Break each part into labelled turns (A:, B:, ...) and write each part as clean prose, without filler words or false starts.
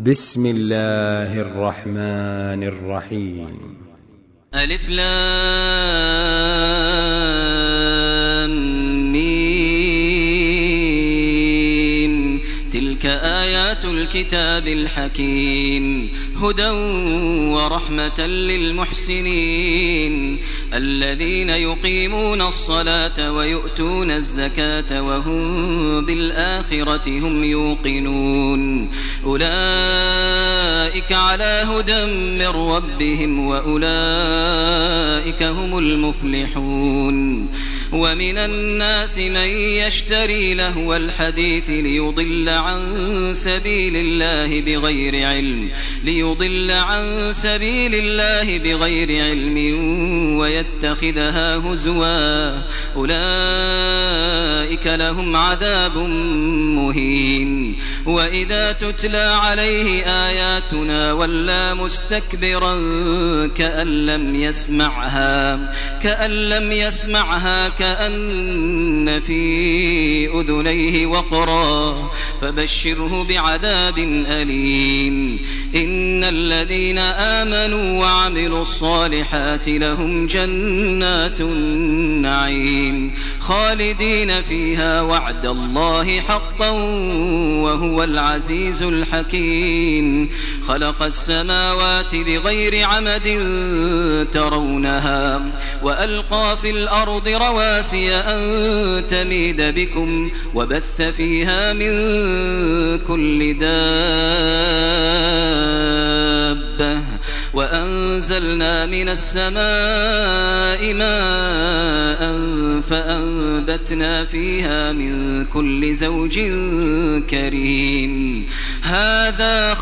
A: بسم الله الرحمن الرحيم.
B: ألف لام ميم. تلك آيات الكتاب الحكيم هدى ورحمة للمحسنين الذين يقيمون الصلاة ويؤتون الزكاة وهم بالآخرة هم يوقنون أولئك على هدى من ربهم وأولئك هم المفلحون. ومن الناس من يشتري لهو الحديث ليضل عن سبيل الله بغير علم ويتخذها هزوا أولئك لهم عذاب مهين. وإذا تتلى عليه آياتنا ولى مستكبرا كأن لم يسمعها كأن في أذنيه وقرا فبشره بعذاب أليم. إن الذين آمنوا وعملوا الصالحات لهم جنات النعيم خالدين فيها وعد الله حقا وهو العزيز الحكيم. خلق السماوات بغير عمد ترونها وألقى في الأرض رواسي أن تميد بكم وبث فيها من كل دابة وأنزلنا من السماء ماء فأنبتنا فيها من كل زوج كريم. هذا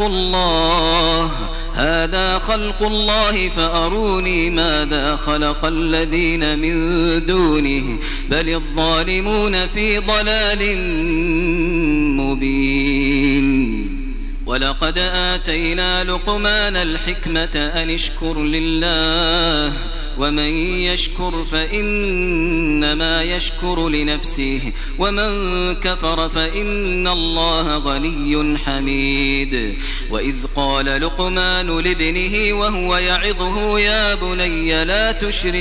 B: خلق الله فأروني ماذا خلق الذين من دونه بل الظالمون في ضلال مبين. ولقد آتينا لقمان الحكمة أن اشكر لله ومن يشكر فإنما يشكر لنفسه ومن كفر فإن الله غني حميد. وإذ قال لقمان لابنه وهو يعظه يا بني لا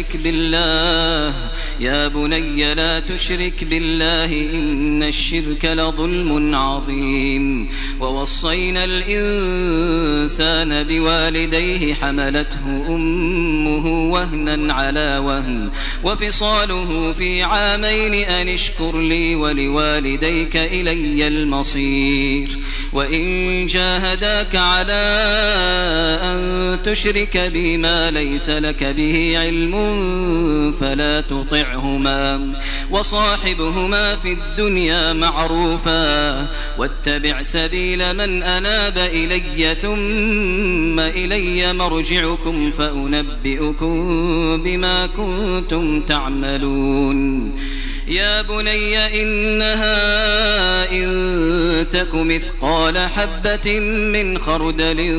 B: تشرك بالله إن الشرك لظلم عظيم. ووصينا الإنسان بوالديه حملته أمه وهنا على وهن وفصاله في عامين أن اشكر لي ولوالديك إلي المصير. وإن جاهداك على أن تشرك بي ما ليس لك به علم فلا تطعهما وصاحبهما في الدنيا معروفا واتبع سبيل من أناب إلي ثم إلي مرجعكم فأنبئكم بما كنتم تعملون. يا بني إنها إن تك مثقال حبة من خردل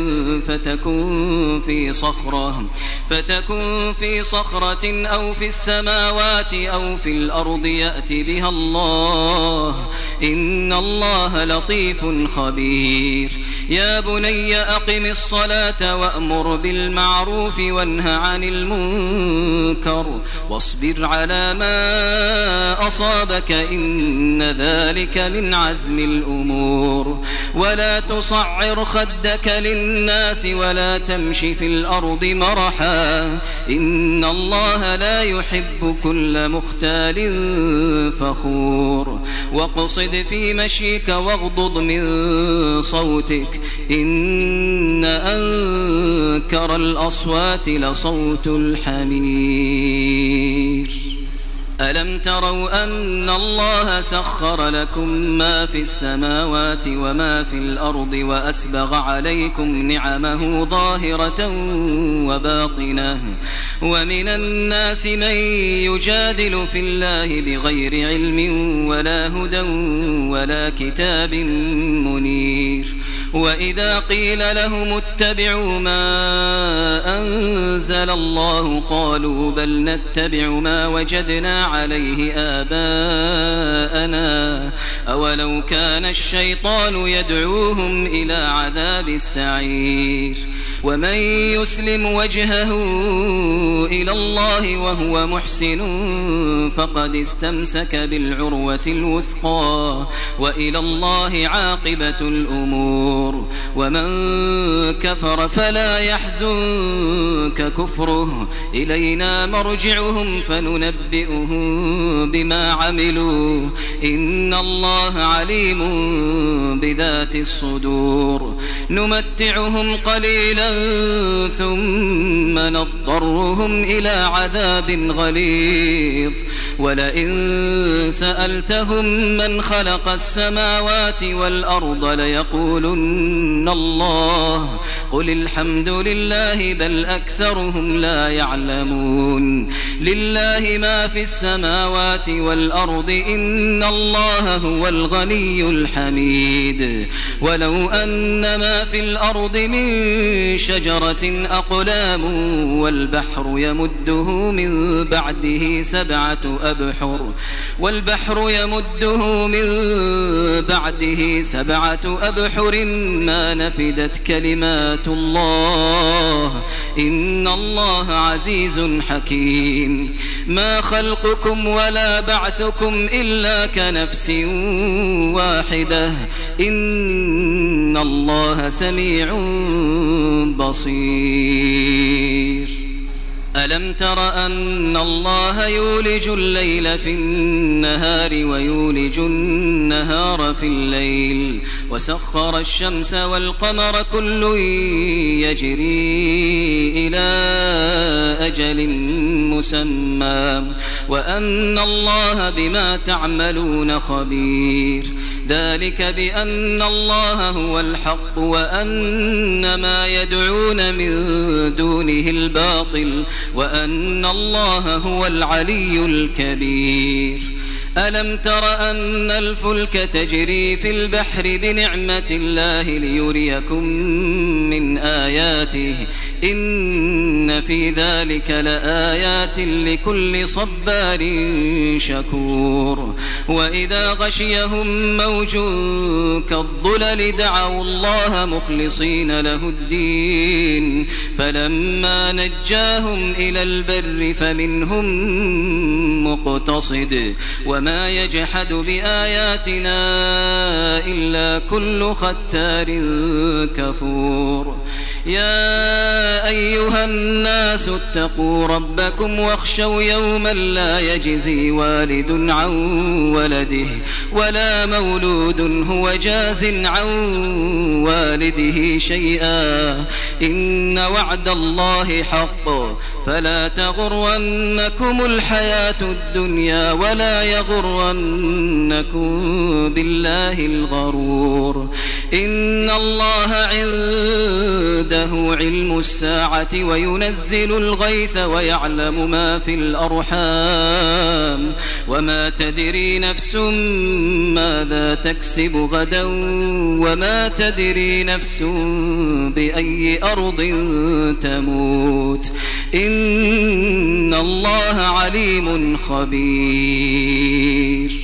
B: فتكن في صخرة أو في السماوات أو في الأرض يأت بها الله إن الله لطيف خبير. يا بني أقم الصلاة وأمر بالمعروف وانه عن المنكر واصبر على ما أصابك إن ذلك من عزم الأمور. ولا تصعر خدك للناس ولا تمش في الأرض مرحا إن الله لا يحب كل مختال فخور. واقصد في مشيك واغضض من صوتك إن أنكر الأصوات لصوت الحمير. ألم تروا أن الله سخر لكم ما في السماوات وما في الأرض وأسبغ عليكم نعمه ظاهرة وباطنة ومن الناس من يجادل في الله بغير علم ولا هدى ولا كتاب منير. وإذا قيل لهم اتبعوا ما أنزل الله قالوا بل نتبع ما وجدنا عليه آباءنا أولو كان الشيطان يدعوهم إلى عذاب السعير ومن يسلم وجهه إلى الله وهو محسن فقد استمسك بالعروة الوثقى وإلى الله عاقبة الأمور ومن كفر فلا يحزنك كفره إلينا مرجعهم فننبئهم بما عملوا إن الله عليم بذات الصدور نمتعهم قليلا ثم نضطرهم إلى عذاب غليظ ولئن سألتهم من خلق السماوات والأرض ليقولن الله قل الحمد لله بل أكثرهم لا يعلمون لله ما في السماوات والأرض إن الله هو الغني الحميد ولو أن ما في الأرض من شجرة أقلام والبحر يمده من بعده سبعة أبحر ما نفدت كلمات الله إن الله عزيز حكيم ما خلقكم ولا بعثكم إلا كنفس واحدة إن الله سميع بصير ألم تر أن الله يولج الليل في النهار ويولج النهار في الليل وسخر الشمس والقمر كل يجري إلى أجل مسمى وأن الله بما تعملون خبير ذلك بأن الله هو الحق وأن ما يدعون من دونه الباطل وأن الله هو العلي الكبير ألم تر أن الفلك تجري في البحر بنعمة الله ليريكم من آياته إن في ذلك لآيات لكل صبار شكور وإذا غشيهم موج كالظلل دعوا الله مخلصين له الدين فلما نجاهم إلى البر فمنهم مقتصد وما يجحد بآياتنا إلا كل ختار كفور يا أيها الناس اتقوا ربكم واخشوا يوما لا يجزي والد عن ولده ولا مولود هو جاز عن والده شيئا إن وعد الله حق فلا تغرنكم الحياة الدنيا ولا يغرنكم بالله الغرور إن الله عنده علم الساعة وينزل الغيث ويعلم ما في الأرحام وما تدري نفس ماذا تكسب غدا وما تدري نفس بأي أرض تموت إن الله عليم خبير